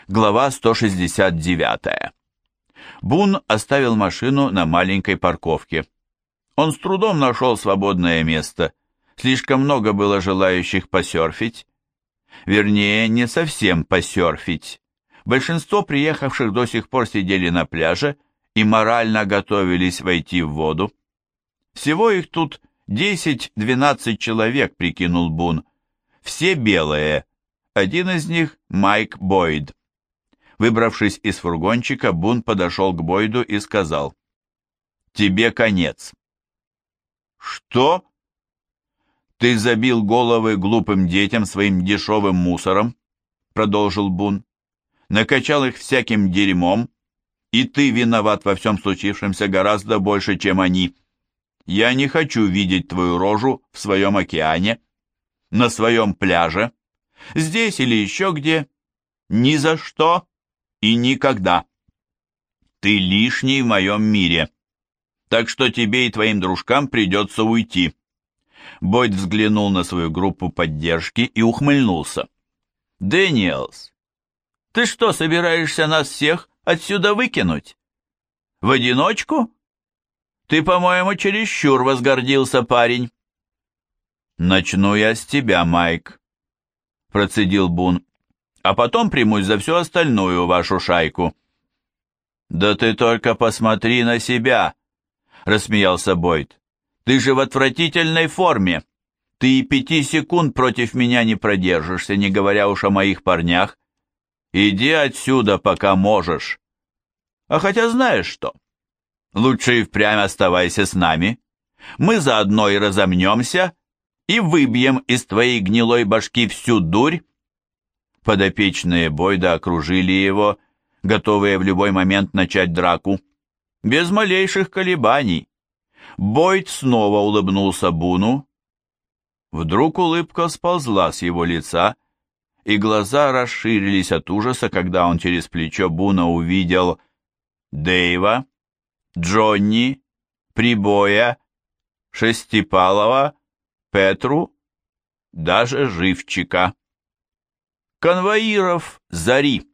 Глава 169. Бун оставил машину на маленькой парковке. Он с трудом нашел свободное место. Слишком много было желающих посерфить. Вернее, не совсем посерфить. Большинство приехавших до сих пор сидели на пляже и морально готовились войти в воду. Всего их тут 10-12 человек, прикинул Бун. Все белые. Один из них — Майк Бойд. Выбравшись из фургончика, Бун подошел к Бойду и сказал: «Тебе конец». «Что?» «Ты забил головы глупым детям своим дешевым мусором», — продолжил Бун. «Накачал их всяким дерьмом, и ты виноват во всем случившемся гораздо больше, чем они. Я не хочу видеть твою рожу в своем океане, на своем пляже, здесь или еще где. Ни за что и никогда. Ты лишний в моем мире, так что тебе и твоим дружкам придется уйти». Бойд взглянул на свою группу поддержки и ухмыльнулся. «Дэниелс, ты что, собираешься нас всех отсюда выкинуть? В одиночку? Ты, по-моему, чересчур возгордился, парень». «Начну я с тебя, Майк», — процедил Бун, «а потом примусь за всю остальную вашу шайку». «Да ты только посмотри на себя», — рассмеялся Бойд. «Ты же в отвратительной форме. Ты и 5 секунд против меня не продержишься, не говоря уж о моих парнях. Иди отсюда, пока можешь. А хотя знаешь что? Лучше и впрямь оставайся с нами. Мы заодно и разомнемся, и выбьем из твоей гнилой башки всю дурь». Подопечные Бойда окружили его, готовые в любой момент начать драку. Без малейших колебаний. Бойд снова улыбнулся Буну. Вдруг улыбка сползла с его лица, и глаза расширились от ужаса, когда он через плечо Буна увидел Дэйва, Джонни, Прибоя, Шестипалова, Петру, даже Живчика. Конвоиров Зари.